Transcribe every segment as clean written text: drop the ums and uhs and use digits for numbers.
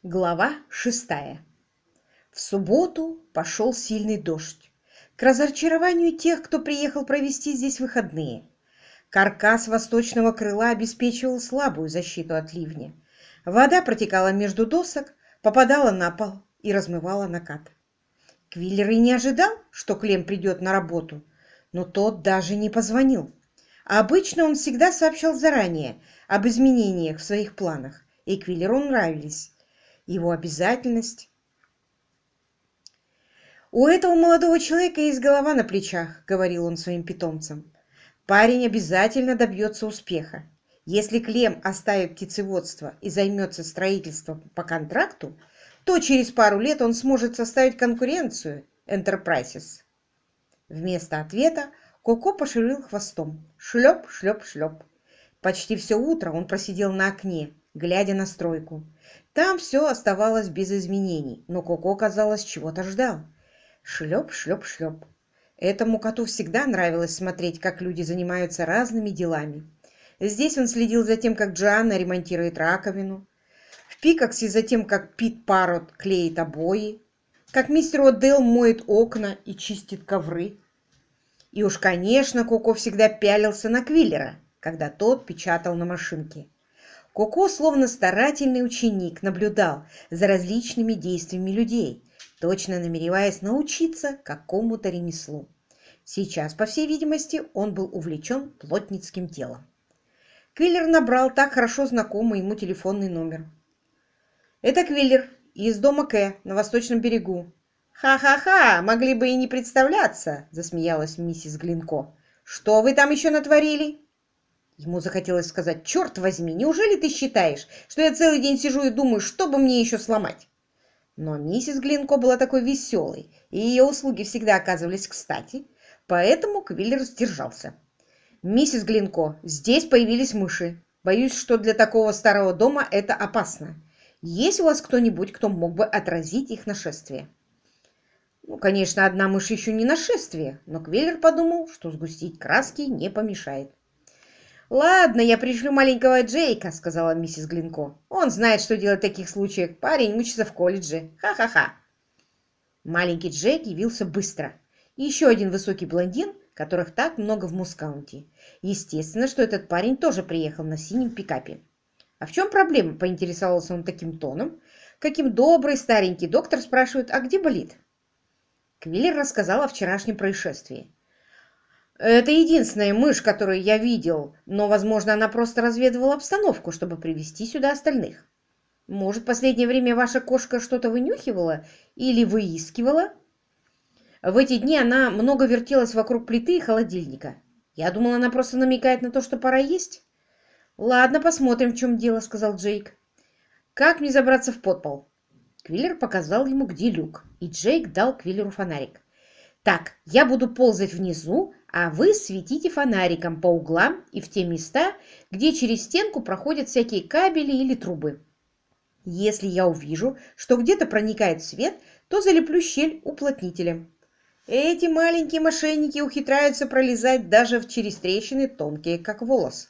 Глава 6. В субботу пошел сильный дождь. К разочарованию тех, кто приехал провести здесь выходные. Каркас восточного крыла обеспечивал слабую защиту от ливня. Вода протекала между досок, попадала на пол и размывала накат. Квиллер и не ожидал, что Клем придет на работу, но тот даже не позвонил. Обычно он всегда сообщал заранее об изменениях в своих планах, и Квиллеру нравились его обязательность. «У этого молодого человека есть голова на плечах», — говорил он своим питомцам. «Парень обязательно добьется успеха. Если Клем оставит птицеводство и займется строительством по контракту, то через пару лет он сможет составить конкуренцию Enterprises». Вместо ответа Коко пошевелил хвостом. Шлеп, шлеп, шлеп. Почти все утро он просидел на окне, глядя на стройку. Там все оставалось без изменений, но Коко, казалось, чего-то ждал. Шлеп, шлеп, шлеп. Этому коту всегда нравилось смотреть, как люди занимаются разными делами. Здесь он следил за тем, как Джоанна ремонтирует раковину, в Пикаксе за тем, как Пит Паррот клеит обои, как мистер О'Делл моет окна и чистит ковры. И уж, конечно, Коко всегда пялился на Квиллера, когда тот печатал на машинке. Коко, словно старательный ученик, наблюдал за различными действиями людей, точно намереваясь научиться какому-то ремеслу. Сейчас, по всей видимости, он был увлечен плотницким делом. Квиллер набрал так хорошо знакомый ему телефонный номер. «Это Квиллер из дома К на Восточном берегу». «Ха-ха-ха, могли бы и не представляться», — засмеялась миссис Глинко. «Что вы там еще натворили?» Ему захотелось сказать: «Черт возьми, неужели ты считаешь, что я целый день сижу и думаю, что бы мне еще сломать?» Но миссис Глинко была такой веселой, и ее услуги всегда оказывались кстати, поэтому Квиллер сдержался. «Миссис Глинко, здесь появились мыши. Боюсь, что для такого старого дома это опасно. Есть у вас кто-нибудь, кто мог бы отразить их нашествие?» Конечно, одна мышь еще не нашествие, но Квиллер подумал, что сгустить краски не помешает. «Ладно, я пришлю маленького Джейка», — сказала миссис Глинко. «Он знает, что делать в таких случаях. Парень учится в колледже. Ха-ха-ха». Маленький Джейк явился быстро. И еще один высокий блондин, которых так много в Мускаунте. Естественно, что этот парень тоже приехал на синем пикапе. «А в чем проблема?» — поинтересовался он таким тоном, каким добрый старенький доктор спрашивает: «А где болит?» Квиллер рассказал о вчерашнем происшествии. «Это единственная мышь, которую я видел, но, возможно, она просто разведывала обстановку, чтобы привести сюда остальных. Может, в последнее время ваша кошка что-то вынюхивала или выискивала? В эти дни она много вертелась вокруг плиты и холодильника. Я думал, она просто намекает на то, что пора есть». «Ладно, посмотрим, в чем дело», — сказал Джейк. «Как мне забраться в подпол?» Квиллер показал ему, где люк, и Джейк дал Квиллеру фонарик. «Так, я буду ползать внизу, а вы светите фонариком по углам и в те места, где через стенку проходят всякие кабели или трубы. Если я увижу, что где-то проникает свет, то залеплю щель уплотнителем. Эти маленькие мошенники ухитряются пролезать даже через трещины, тонкие, как волос».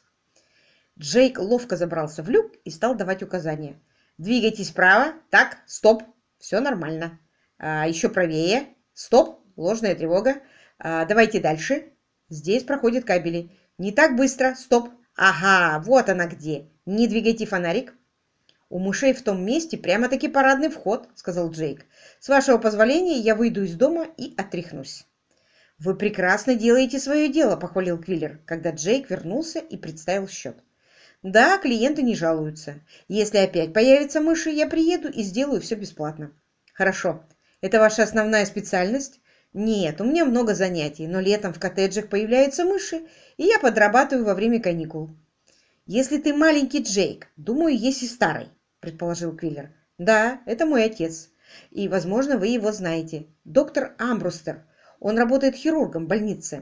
Джейк ловко забрался в люк и стал давать указания. «Двигайтесь вправо. Так, стоп. Все нормально. Еще правее. Стоп. Ложная тревога. Давайте дальше. Здесь проходят кабели. Не так быстро. Стоп. Ага, вот она где. Не двигайте фонарик». «У мышей в том месте прямо-таки парадный вход», — сказал Джейк. «С вашего позволения я выйду из дома и отряхнусь». «Вы прекрасно делаете свое дело», — похвалил Квиллер, когда Джейк вернулся и представил счет. «Да, клиенты не жалуются. Если опять появятся мыши, я приеду и сделаю все бесплатно». «Хорошо. Это ваша основная специальность?» «Нет, у меня много занятий, но летом в коттеджах появляются мыши, и я подрабатываю во время каникул». «Если ты маленький Джейк, думаю, есть и старый», — предположил Квиллер. «Да, это мой отец. И, возможно, вы его знаете. Доктор Амбрустер. Он работает хирургом в больнице.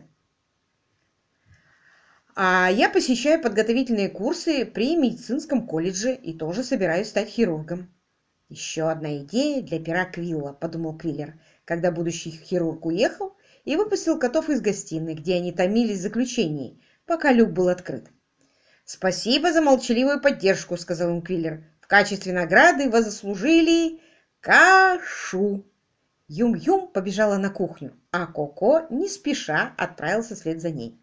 А я посещаю подготовительные курсы при медицинском колледже и тоже собираюсь стать хирургом». «Еще одна идея для пера Квилла», — подумал Квиллер, когда будущий хирург уехал и выпустил котов из гостиной, где они томились в заключении, пока люк был открыт. «Спасибо за молчаливую поддержку», — сказал им Квиллер. В качестве награды вы заслужили кашу. Юм-Юм побежала на кухню, а Коко не спеша отправился вслед за ней.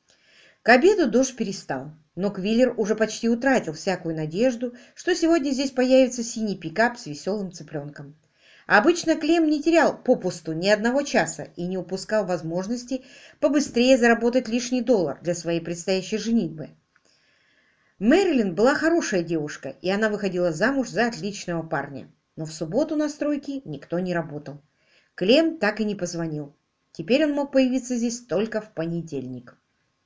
К обеду дождь перестал, но Квиллер уже почти утратил всякую надежду, что сегодня здесь появится синий пикап с веселым цыпленком. Обычно Клем не терял попусту ни одного часа и не упускал возможности побыстрее заработать лишний $1 для своей предстоящей женитьбы. Мэрилин была хорошая девушка, и она выходила замуж за отличного парня. Но в субботу на стройке никто не работал. Клем так и не позвонил. Теперь он мог появиться здесь только в понедельник.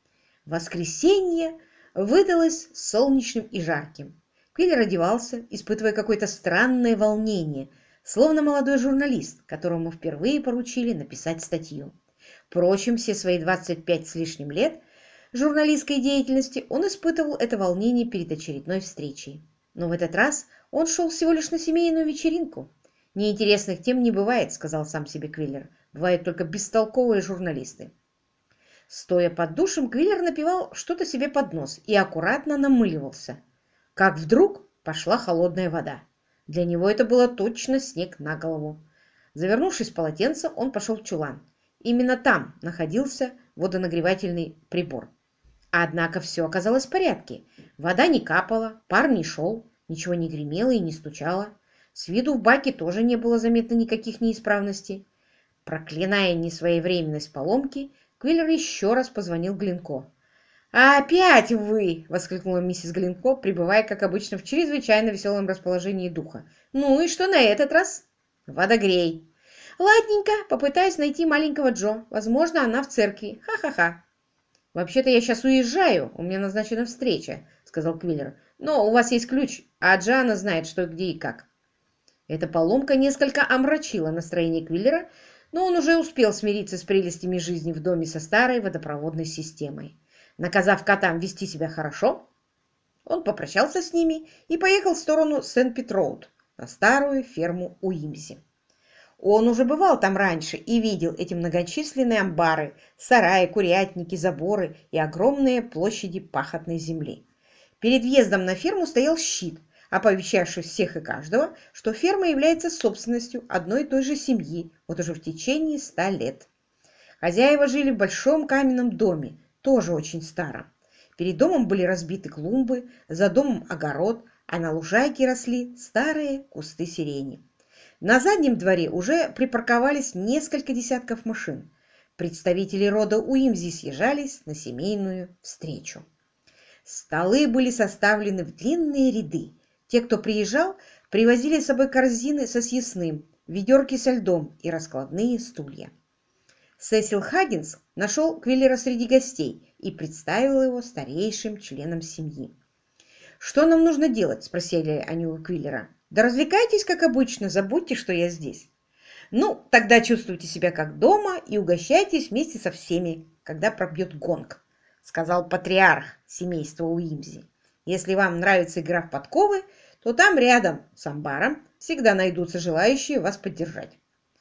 Воскресенье выдалось солнечным и жарким. Квиллер одевался, испытывая какое-то странное волнение, словно молодой журналист, которому впервые поручили написать статью. Впрочем, все свои 25 с лишним лет журналистской деятельности он испытывал это волнение перед очередной встречей. Но в этот раз он шел всего лишь на семейную вечеринку. «Неинтересных тем не бывает», — сказал сам себе Квиллер. «Бывают только бестолковые журналисты». Стоя под душем, Квиллер напевал что-то себе под нос и аккуратно намыливался. Как вдруг пошла холодная вода. Для него это было точно снег на голову. Завернувшись в полотенце, он пошел в чулан. Именно там находился водонагревательный прибор. Однако все оказалось в порядке. Вода не капала, пар не шел, ничего не гремело и не стучало. С виду в баке тоже не было заметно никаких неисправностей. Проклиная несвоевременность поломки, Квиллер еще раз позвонил Глинко. «Опять вы!» — воскликнула миссис Глинко, пребывая, как обычно, в чрезвычайно веселом расположении духа. «Ну и что на этот раз?» «Водогрей». «Ладненько, попытаюсь найти маленького Джо. Возможно, она в церкви. Ха-ха-ха». «Вообще-то я сейчас уезжаю, у меня назначена встреча», — сказал Квиллер. «Но у вас есть ключ, а Джоанна знает, что где и как». Эта поломка несколько омрачила настроение Квиллера, но он уже успел смириться с прелестями жизни в доме со старой водопроводной системой. Наказав котам вести себя хорошо, он попрощался с ними и поехал в сторону Сент-Пит-Роуд, на старую ферму Уимзи. Он уже бывал там раньше и видел эти многочисленные амбары, сараи, курятники, заборы и огромные площади пахотной земли. Перед въездом на ферму стоял щит, оповещавший всех и каждого, что ферма является собственностью одной и той же семьи вот уже в течение 100 лет. Хозяева жили в большом каменном доме, тоже очень старом. Перед домом были разбиты клумбы, за домом огород, а на лужайке росли старые кусты сирени. На заднем дворе уже припарковались несколько десятков машин. Представители рода Уимзи съезжались на семейную встречу. Столы были составлены в длинные ряды. Те, кто приезжал, привозили с собой корзины со съестным, ведерки со льдом и раскладные стулья. Сесил Хаггинс нашел Квиллера среди гостей и представил его старейшим членом семьи. «Что нам нужно делать?» – спросили они у Квиллера. «Да развлекайтесь, как обычно, забудьте, что я здесь». «Ну, тогда чувствуйте себя как дома и угощайтесь вместе со всеми, когда пробьет гонг», – сказал патриарх семейства Уимзи. «Если вам нравится игра в подковы, то там рядом с амбаром всегда найдутся желающие вас поддержать».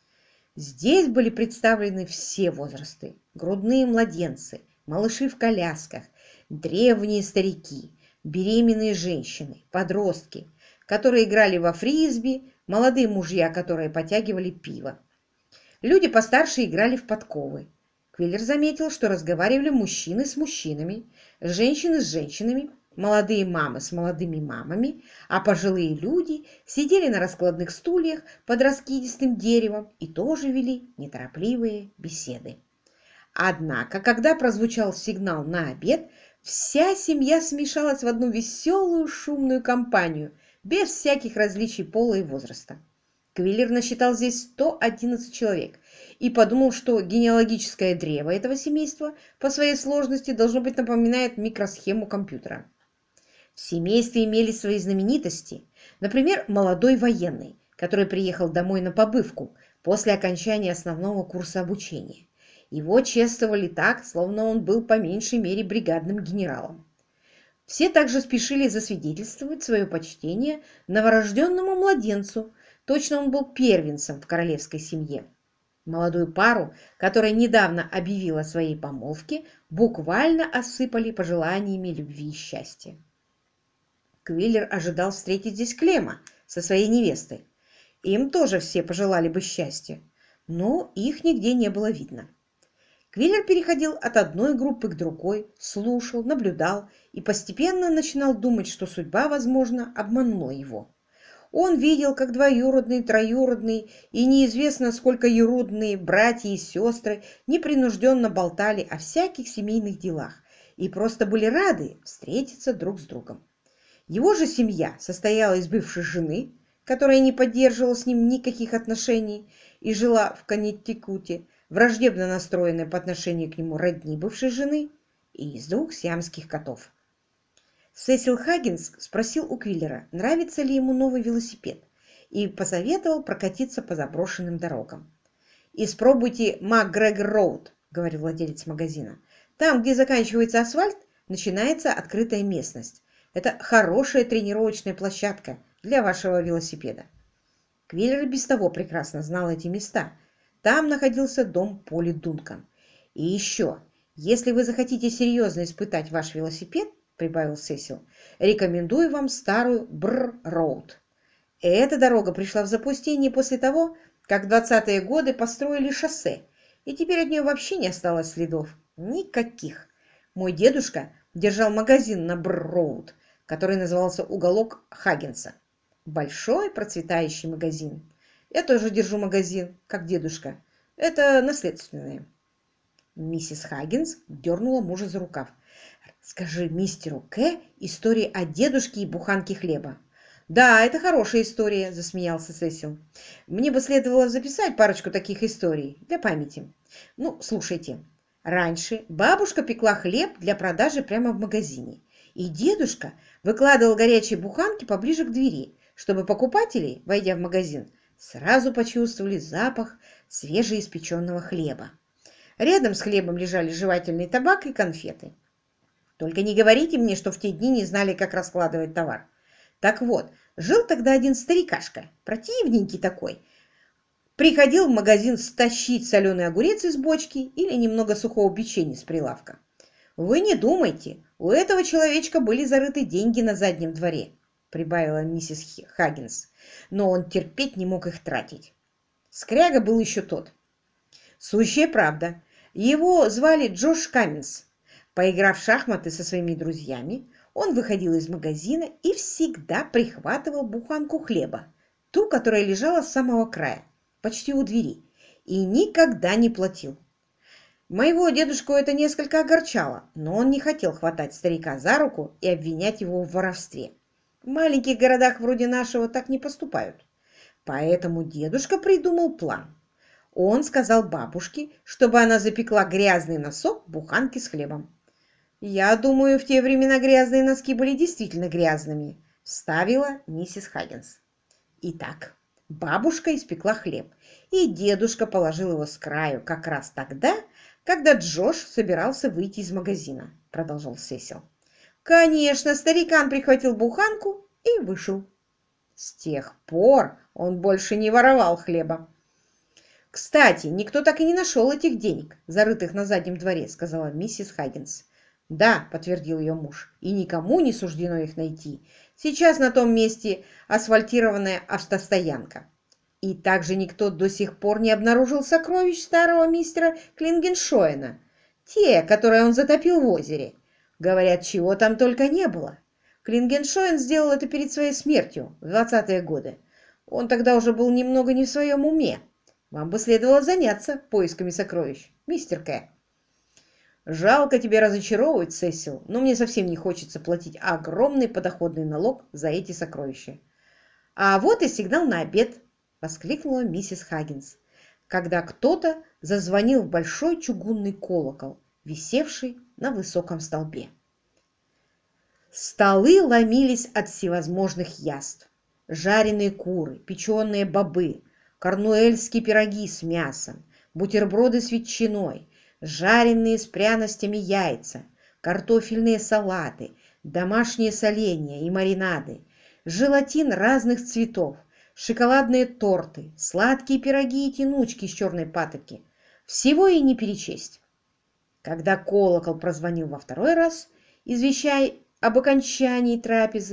Здесь были представлены все возрасты: грудные младенцы, малыши в колясках, древние старики, беременные женщины, подростки, которые играли во фрисби, молодые мужья, которые потягивали пиво. Люди постарше играли в подковы. Квиллер заметил, что разговаривали мужчины с мужчинами, женщины с женщинами, молодые мамы с молодыми мамами, а пожилые люди сидели на раскладных стульях под раскидистым деревом и тоже вели неторопливые беседы. Однако, когда прозвучал сигнал на обед, вся семья смешалась в одну веселую шумную компанию, без всяких различий пола и возраста. Квиллер насчитал здесь 111 человек и подумал, что генеалогическое древо этого семейства по своей сложности должно быть напоминает микросхему компьютера. В семействе имелись свои знаменитости, например, молодой военный, который приехал домой на побывку после окончания основного курса обучения. Его чествовали так, словно он был по меньшей мере бригадным генералом. Все также спешили засвидетельствовать свое почтение новорожденному младенцу, точно он был первенцем в королевской семье. Молодую пару, которая недавно объявила о своей помолвке, буквально осыпали пожеланиями любви и счастья. Квиллер ожидал встретить здесь Клема со своей невестой. Им тоже все пожелали бы счастья, но их нигде не было видно. Квиллер переходил от одной группы к другой, слушал, наблюдал и постепенно начинал думать, что судьба, возможно, обманула его. Он видел, как двоюродные, троюродные и неизвестно сколько юродные братья и сестры непринужденно болтали о всяких семейных делах и просто были рады встретиться друг с другом. Его же семья состояла из бывшей жены, которая не поддерживала с ним никаких отношений и жила в Коннектикуте, враждебно настроенной по отношению к нему родни бывшей жены, и из двух сиамских котов. Сесил Хаггинс спросил у Квиллера, нравится ли ему новый велосипед, и посоветовал прокатиться по заброшенным дорогам. «Испробуйте МакГрегор-Роуд», — говорил владелец магазина. «Там, где заканчивается асфальт, начинается открытая местность. Это хорошая тренировочная площадка для вашего велосипеда». Квиллер без того прекрасно знал эти места. Там находился дом Поли Дункан. «И еще, если вы захотите серьезно испытать ваш велосипед, — прибавил Сесил, — рекомендую вам старую Бр-Роуд. Эта дорога пришла в запустение после того, как в 20-е годы построили шоссе, и теперь от нее вообще не осталось следов. Никаких. Мой дедушка держал магазин на Бр-Роуд, который назывался «Уголок Хаггинса». Большой процветающий магазин. Я тоже держу магазин, как дедушка. Это наследственное. Миссис Хаггинс дернула мужа за рукав. «Скажи мистеру К. историю о дедушке и буханке хлеба». «Да, это хорошая история», — засмеялся Сесил. «Мне бы следовало записать парочку таких историй для памяти. Ну, слушайте. Раньше бабушка пекла хлеб для продажи прямо в магазине, и дедушка выкладывал горячие буханки поближе к двери, чтобы покупатели, войдя в магазин, сразу почувствовали запах свежеиспеченного хлеба. Рядом с хлебом лежали жевательный табак и конфеты. Только не говорите мне, что в те дни не знали, как раскладывать товар. Так вот, жил тогда один старикашка, противненький такой. Приходил в магазин стащить соленый огурец из бочки или немного сухого печенья с прилавка. Вы не думайте, у этого человечка были зарыты деньги на заднем дворе, прибавила миссис Хаггинс, но он терпеть не мог их тратить. Скряга был еще тот. Сущая правда. Его звали Джош Камминс. Поиграв в шахматы со своими друзьями, он выходил из магазина и всегда прихватывал буханку хлеба, ту, которая лежала с самого края, почти у двери, и никогда не платил. Моего дедушку это несколько огорчало, но он не хотел хватать старика за руку и обвинять его в воровстве. В маленьких городах вроде нашего так не поступают. Поэтому дедушка придумал план. Он сказал бабушке, чтобы она запекла грязный носок в буханке с хлебом. «Я думаю, в те времена грязные носки были действительно грязными», — вставила миссис Хаггинс. Итак, бабушка испекла хлеб, и дедушка положил его с краю как раз тогда, когда Джош собирался выйти из магазина, — продолжал Сесил. Конечно, старикан прихватил буханку и вышел. С тех пор он больше не воровал хлеба. «Кстати, никто так и не нашел этих денег, зарытых на заднем дворе», — сказала миссис Хаггинс. «Да», — подтвердил ее муж, — «и никому не суждено их найти. Сейчас на том месте асфальтированная автостоянка. И также никто до сих пор не обнаружил сокровищ старого мистера Клингеншоена, те, которые он затопил в озере. Говорят, чего там только не было. Клингеншоен сделал это перед своей смертью в 20-е годы. Он тогда уже был немного не в своем уме. Вам бы следовало заняться поисками сокровищ, мистер К. Жалко тебя разочаровывать, Сесил, но мне совсем не хочется платить огромный подоходный налог за эти сокровища. А вот и сигнал на обед, воскликнула миссис Хаггинс, когда кто-то зазвонил в большой чугунный колокол, висевший на высоком столбе. Столы ломились от всевозможных яств. Жареные куры, печеные бобы, корнуэльские пироги с мясом, бутерброды с ветчиной, жареные с пряностями яйца, картофельные салаты, домашние соленья и маринады, желатин разных цветов, шоколадные торты, сладкие пироги и тянучки из черной патоки. Всего и не перечесть. Когда колокол прозвонил во второй раз, извещая об окончании трапезы,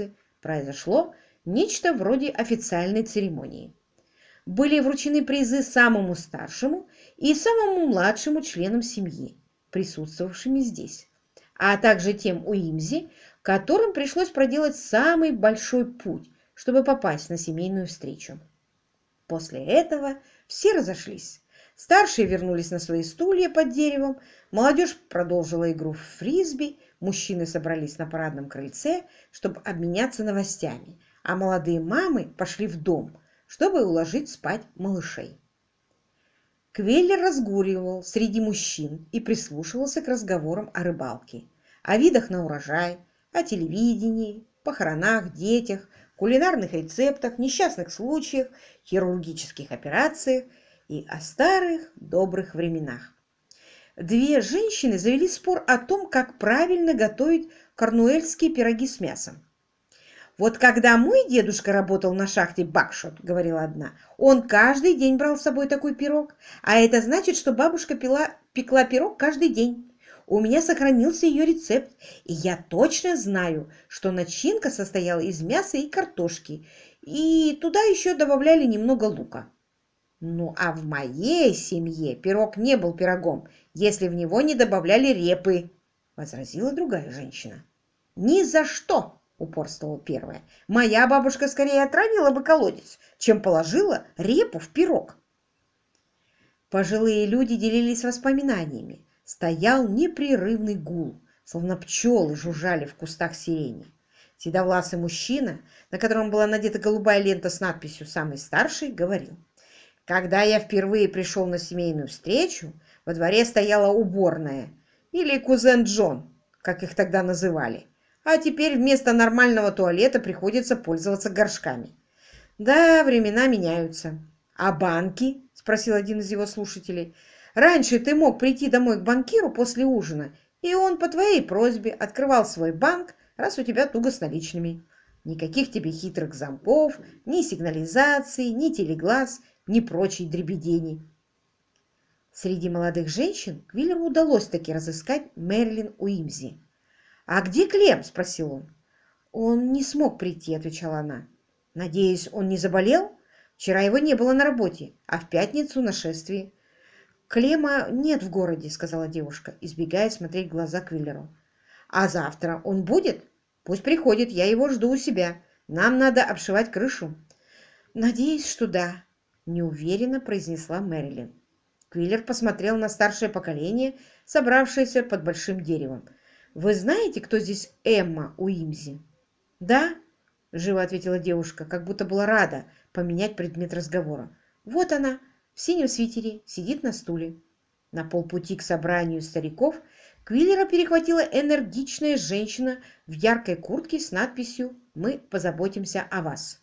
Произошло нечто вроде официальной церемонии. Были вручены призы самому старшему и самому младшему членам семьи, присутствовавшими здесь, а также тем Уимзи, которым пришлось проделать самый большой путь, чтобы попасть на семейную встречу. После этого все разошлись. Старшие вернулись на свои стулья под деревом, молодежь продолжила игру в фрисби, мужчины собрались на парадном крыльце, чтобы обменяться новостями, а молодые мамы пошли в дом, чтобы уложить спать малышей. Квеллер разгуливал среди мужчин и прислушивался к разговорам о рыбалке, о видах на урожай, о телевидении, похоронах, детях, кулинарных рецептах, несчастных случаях, хирургических операциях и о старых добрых временах. Две женщины завели спор о том, как правильно готовить корнуэльские пироги с мясом. «Вот когда мой дедушка работал на шахте Бакшот, — говорила одна, — он каждый день брал с собой такой пирог, а это значит, что бабушка пекла пирог каждый день. У меня сохранился ее рецепт, и я точно знаю, что начинка состояла из мяса и картошки, и туда еще добавляли немного лука. Ну, а в моей семье пирог не был пирогом, если в него не добавляли репы, — возразила другая женщина. «Ни за что!» — упорствовала первая. «Моя бабушка скорее отравила бы колодец, чем положила репу в пирог». Пожилые люди делились воспоминаниями. Стоял непрерывный гул, словно пчелы жужжали в кустах сирени. Седовласый мужчина, на котором была надета голубая лента с надписью «Самый старший», говорил: «Когда я впервые пришел на семейную встречу, во дворе стояла уборная, или кузен Джон, как их тогда называли, а теперь вместо нормального туалета приходится пользоваться горшками. Да, времена меняются». «А банки?» — спросил один из его слушателей. «Раньше ты мог прийти домой к банкиру после ужина, и он по твоей просьбе открывал свой банк, раз у тебя туго с наличными. Никаких тебе хитрых замков, ни сигнализации, ни телеглаз, ни прочей дребедени». Среди молодых женщин Квиллеру удалось таки разыскать Мэрилин Уимзи. «А где Клем?» — спросил он. «Он не смог прийти», — отвечала она. «Надеюсь, он не заболел? Вчера его не было на работе, а в пятницу на шествии». «Клема нет в городе», — сказала девушка, избегая смотреть в глаза Квиллеру. «А завтра он будет? Пусть приходит, я его жду у себя. Нам надо обшивать крышу». «Надеюсь, что да», — неуверенно произнесла Мэрилин. Квиллер посмотрел на старшее поколение, собравшееся под большим деревом. «Вы знаете, кто здесь Эмма Уимзи?» «Да», — живо ответила девушка, как будто была рада поменять предмет разговора. «Вот она, в синем свитере, сидит на стуле». На полпути к собранию стариков Квиллера перехватила энергичная женщина в яркой куртке с надписью «Мы позаботимся о вас».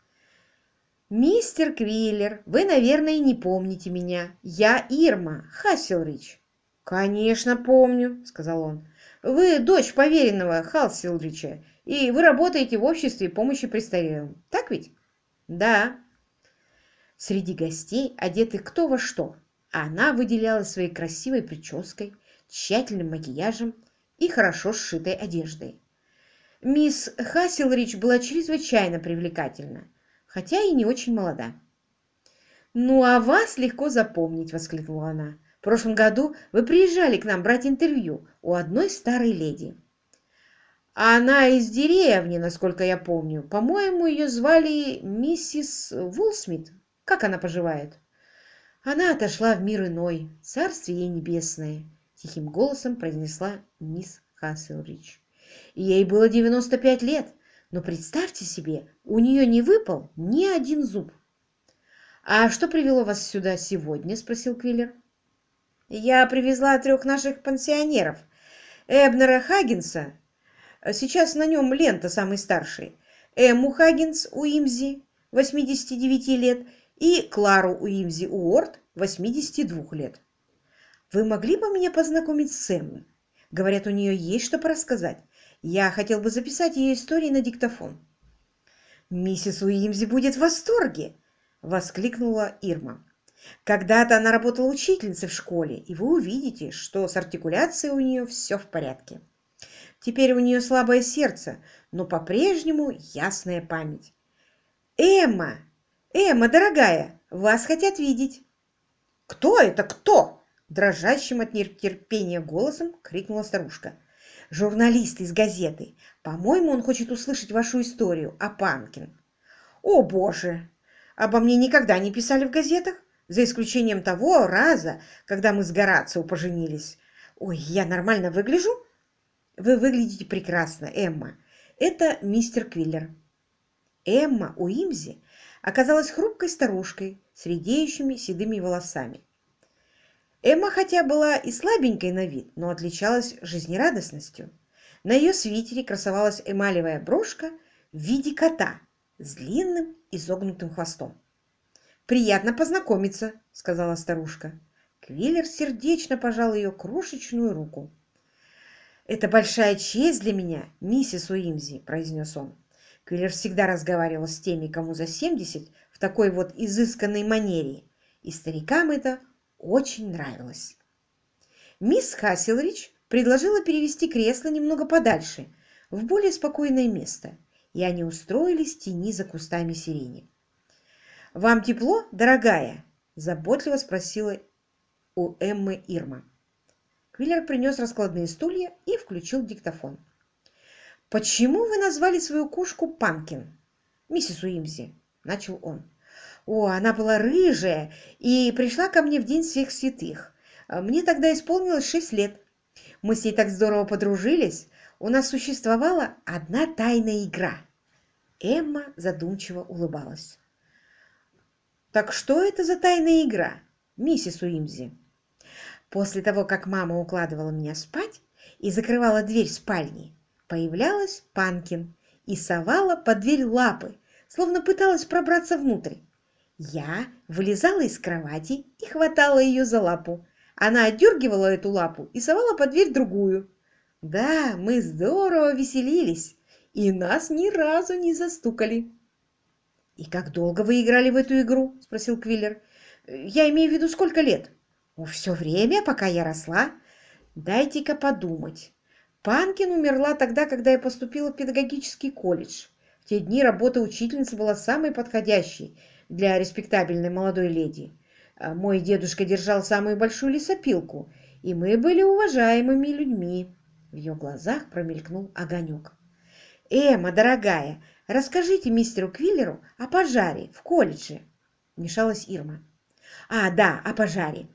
«Мистер Квиллер, вы, наверное, не помните меня. Я Ирма Хасселрич». «Конечно, помню», — сказал он. «Вы дочь поверенного Хасселрича, и вы работаете в обществе помощи престарелым. Так ведь?» «Да». Среди гостей, одетых кто во что, она выделялась своей красивой прической, тщательным макияжем и хорошо сшитой одеждой. Мисс Хасселрич была чрезвычайно привлекательна, хотя и не очень молода. «Ну, а вас легко запомнить!» — воскликнула она. «В прошлом году вы приезжали к нам брать интервью у одной старой леди. Она из деревни, насколько я помню. По-моему, ее звали миссис Вулсмит. Как она поживает?» «Она отошла в мир иной, царствие ей небесное», — тихим голосом произнесла мисс Хасселрич. «Ей было 95 лет, но представьте себе, у нее не выпал ни один зуб». «А что привело вас сюда сегодня?» — спросил Квиллер. «Я привезла 3 наших пансионеров. Эбнера Хаггинса, сейчас на нем лента самый старший, Эмму Хаггинс Уимзи, 89 лет, и Клару Уимзи Уорд, 82 лет. Вы могли бы меня познакомить с Эммой? Говорят, у нее есть что порассказать. Я хотел бы записать ее истории на диктофон». «Миссис Уимзи будет в восторге!» — воскликнула Ирма. «Когда-то она работала учительницей в школе, и вы увидите, что с артикуляцией у нее все в порядке. Теперь у нее слабое сердце, но по-прежнему ясная память. «Эмма! Эмма, дорогая, вас хотят видеть!» «Кто это? Кто?» Дрожащим от нетерпения голосом крикнула старушка. «Журналист из газеты. По-моему, он хочет услышать вашу историю о Панкин». «О, Боже! Обо мне никогда не писали в газетах, за исключением того раза, когда мы с Горацио поженились. Ой, я нормально выгляжу?» «Вы выглядите прекрасно, Эмма. Это мистер Квиллер». Эмма Уимзи оказалась хрупкой старушкой с редеющими седыми волосами. Эмма хотя была и слабенькой на вид, но отличалась жизнерадостностью. На ее свитере красовалась эмалевая брошка в виде кота с длинным изогнутым хвостом. «Приятно познакомиться», — сказала старушка. Квиллер сердечно пожал ее крошечную руку. «Это большая честь для меня, миссис Уимзи», — произнес он. Квиллер всегда разговаривал с теми, кому за 70, в такой вот изысканной манере, и старикам это очень нравилось. Мисс Хасселридж предложила перевести кресло немного подальше, в более спокойное место, и они устроились в тени за кустами сирени. «Вам тепло, дорогая?» – заботливо спросила у Эммы Ирма. Квиллер принес раскладные стулья и включил диктофон. «Почему вы назвали свою кошку Панкин, миссис Уимзи?» – начал он. «О, она была рыжая и пришла ко мне в день всех святых. Мне тогда исполнилось 6 лет. Мы с ней так здорово подружились. У нас существовала одна тайная игра». Эмма задумчиво улыбалась. «Так что это за тайная игра, миссис Уимзи?» После того, как мама укладывала меня спать и закрывала дверь спальни, появлялась Панкин и совала под дверь лапы, словно пыталась пробраться внутрь. Я вылезала из кровати и хватала ее за лапу. Она отдергивала эту лапу и совала под дверь другую. Да, мы здорово веселились, и нас ни разу не застукали. «И как долго вы играли в эту игру?» – спросил Квиллер. «Я имею в виду, сколько лет?» «Все время, пока я росла. Дайте-ка подумать. Панкин умерла тогда, когда я поступила в педагогический колледж. В те дни работа учительницы была самой подходящей для респектабельной молодой леди. Мой дедушка держал самую большую лесопилку, и мы были уважаемыми людьми». В ее глазах промелькнул огонек. «Эмма, дорогая, расскажите мистеру Квиллеру о пожаре в колледже», — вмешалась Ирма. «А, да, о пожаре.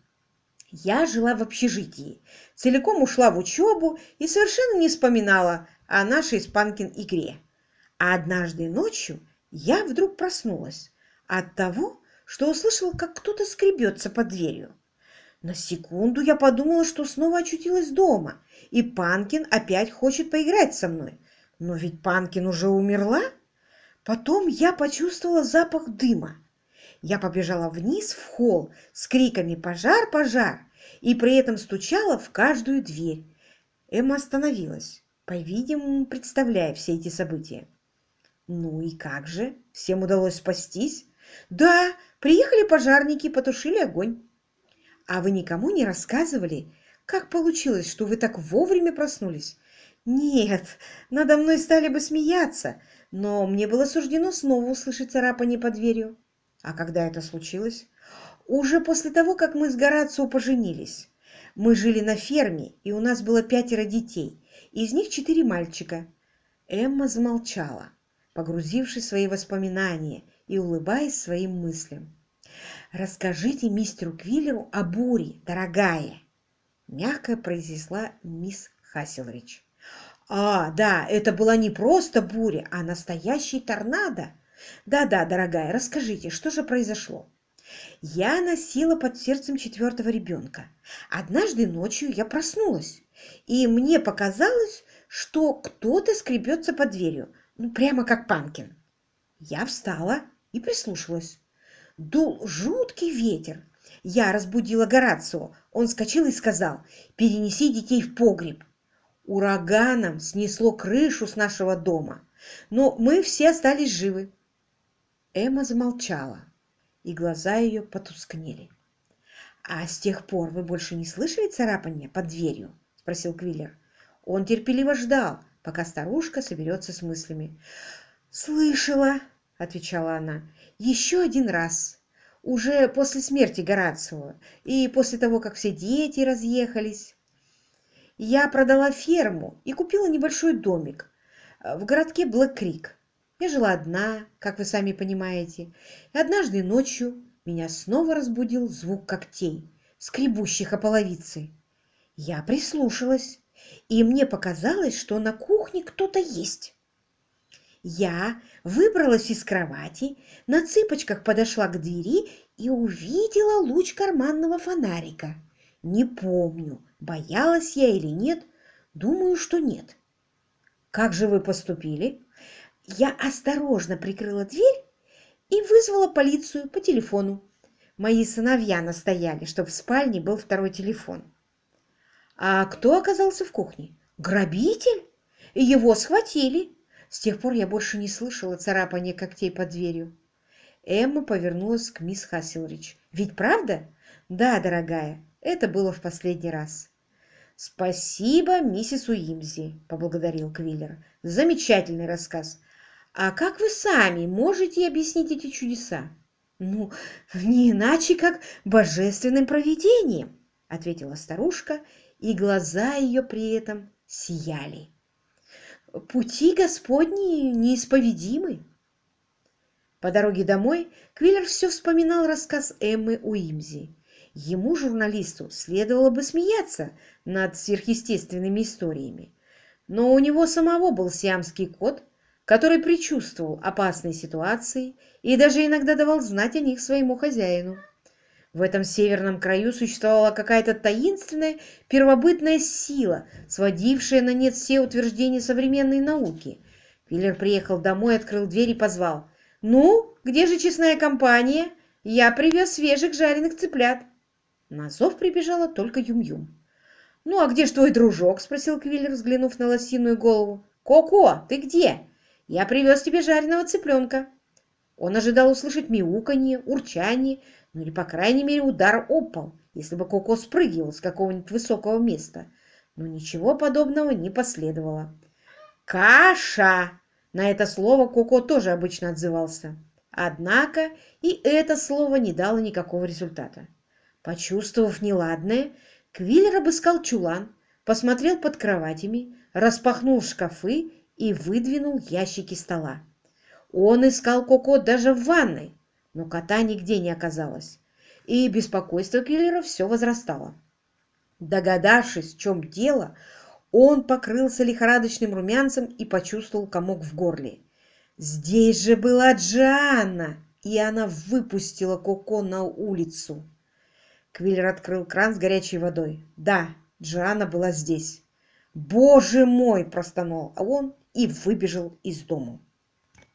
Я жила в общежитии, целиком ушла в учебу и совершенно не вспоминала о нашей с Панкин игре. А однажды ночью я вдруг проснулась от того, что услышала, как кто-то скребется под дверью. На секунду я подумала, что снова очутилась дома, и Панкин опять хочет поиграть со мной. Но ведь Панкин уже умерла. Потом я почувствовала запах дыма. Я побежала вниз в холл с криками «Пожар! Пожар!» и при этом стучала в каждую дверь. Эмма остановилась, по-видимому, представляя все эти события. «Ну и как же? Всем удалось спастись?» «Да, приехали пожарники и потушили огонь». «А вы никому не рассказывали, как получилось, что вы так вовремя проснулись?» «Нет, надо мной стали бы смеяться, но мне было суждено снова услышать царапание под дверью». «А когда это случилось?» «Уже после того, как мы с Горацио поженились. Мы жили на ферме, и у нас было 5 детей, из них 4 мальчика». Эмма замолчала, погрузившись в свои воспоминания и улыбаясь своим мыслям. «Расскажите мистеру Квиллеру о буре, дорогая», — мягко произнесла мисс Хасселридж. «А, да, это была не просто буря, а настоящий торнадо. Да-да, дорогая, расскажите, что же произошло?» «Я носила под сердцем 4-го ребенка. Однажды ночью я проснулась, и мне показалось, что кто-то скребется под дверью, ну, прямо как Панкин. Я встала и прислушалась. Дул жуткий ветер. Я разбудила Горацио. Он вскочил и сказал: «Перенеси детей в погреб». Ураганом снесло крышу с нашего дома, но мы все остались живы. Эмма замолчала, и глаза ее потускнели. «А с тех пор вы больше не слышали царапания под дверью?» – спросил Квиллер. Он терпеливо ждал, пока старушка соберется с мыслями. «Слышала», — отвечала она, — «еще один раз, уже после смерти Горацио и после того, как все дети разъехались. Я продала ферму и купила небольшой домик в городке Блэк-Крик. Я жила одна, как вы сами понимаете, и однажды ночью меня снова разбудил звук когтей, скребущих о половицы. Я прислушалась, и мне показалось, что на кухне кто-то есть. Я выбралась из кровати, на цыпочках подошла к двери и увидела луч карманного фонарика. Не помню, боялась я или нет, думаю, что нет. Как же вы поступили? Я осторожно прикрыла дверь и вызвала полицию по телефону. Мои сыновья настояли, чтобы в спальне был второй телефон. А кто оказался в кухне? Грабитель? Его схватили. С тех пор я больше не слышала царапания когтей под дверью. Эмма повернулась к мисс Хасселридж. «Ведь правда?» «Да, дорогая, это было в последний раз». «Спасибо, миссис Уимзи», — поблагодарил Квиллер. «Замечательный рассказ. А как вы сами можете объяснить эти чудеса?» «Ну, не иначе, как божественным провидением», — ответила старушка, и глаза ее при этом сияли. «Пути Господни неисповедимы». По дороге домой Квиллер все вспоминал рассказ Эммы Уимзи. Ему, журналисту, следовало бы смеяться над сверхъестественными историями. Но у него самого был сиамский кот, который предчувствовал опасные ситуации и даже иногда давал знать о них своему хозяину. В этом северном краю существовала какая-то таинственная первобытная сила, сводившая на нет все утверждения современной науки. Квиллер приехал домой, открыл дверь и позвал: «Ну, где же честная компания? Я привез свежих жареных цыплят». На зов прибежала только Юм-Юм. «Ну, а где ж твой дружок?» — спросил Квиллер, взглянув на лосиную голову. «Коко, ты где? Я привез тебе жареного цыпленка». Он ожидал услышать мяуканье, урчание, ну или, по крайней мере, удар об пол, если бы Коко спрыгивал с какого-нибудь высокого места. Но ничего подобного не последовало. «Каша!» На это слово Коко тоже обычно отзывался. Однако и это слово не дало никакого результата. Почувствовав неладное, Квиллер обыскал чулан, посмотрел под кроватями, распахнул шкафы и выдвинул ящики стола. Он искал Коко даже в ванной, но кота нигде не оказалось, и беспокойство Квиллера все возрастало. Догадавшись, в чем дело, он покрылся лихорадочным румянцем и почувствовал комок в горле. Здесь же была Джоанна, и она выпустила Коко на улицу. Квиллер открыл кран с горячей водой. Да, Джоанна была здесь. «Боже мой!» – простонал он и выбежал из дому.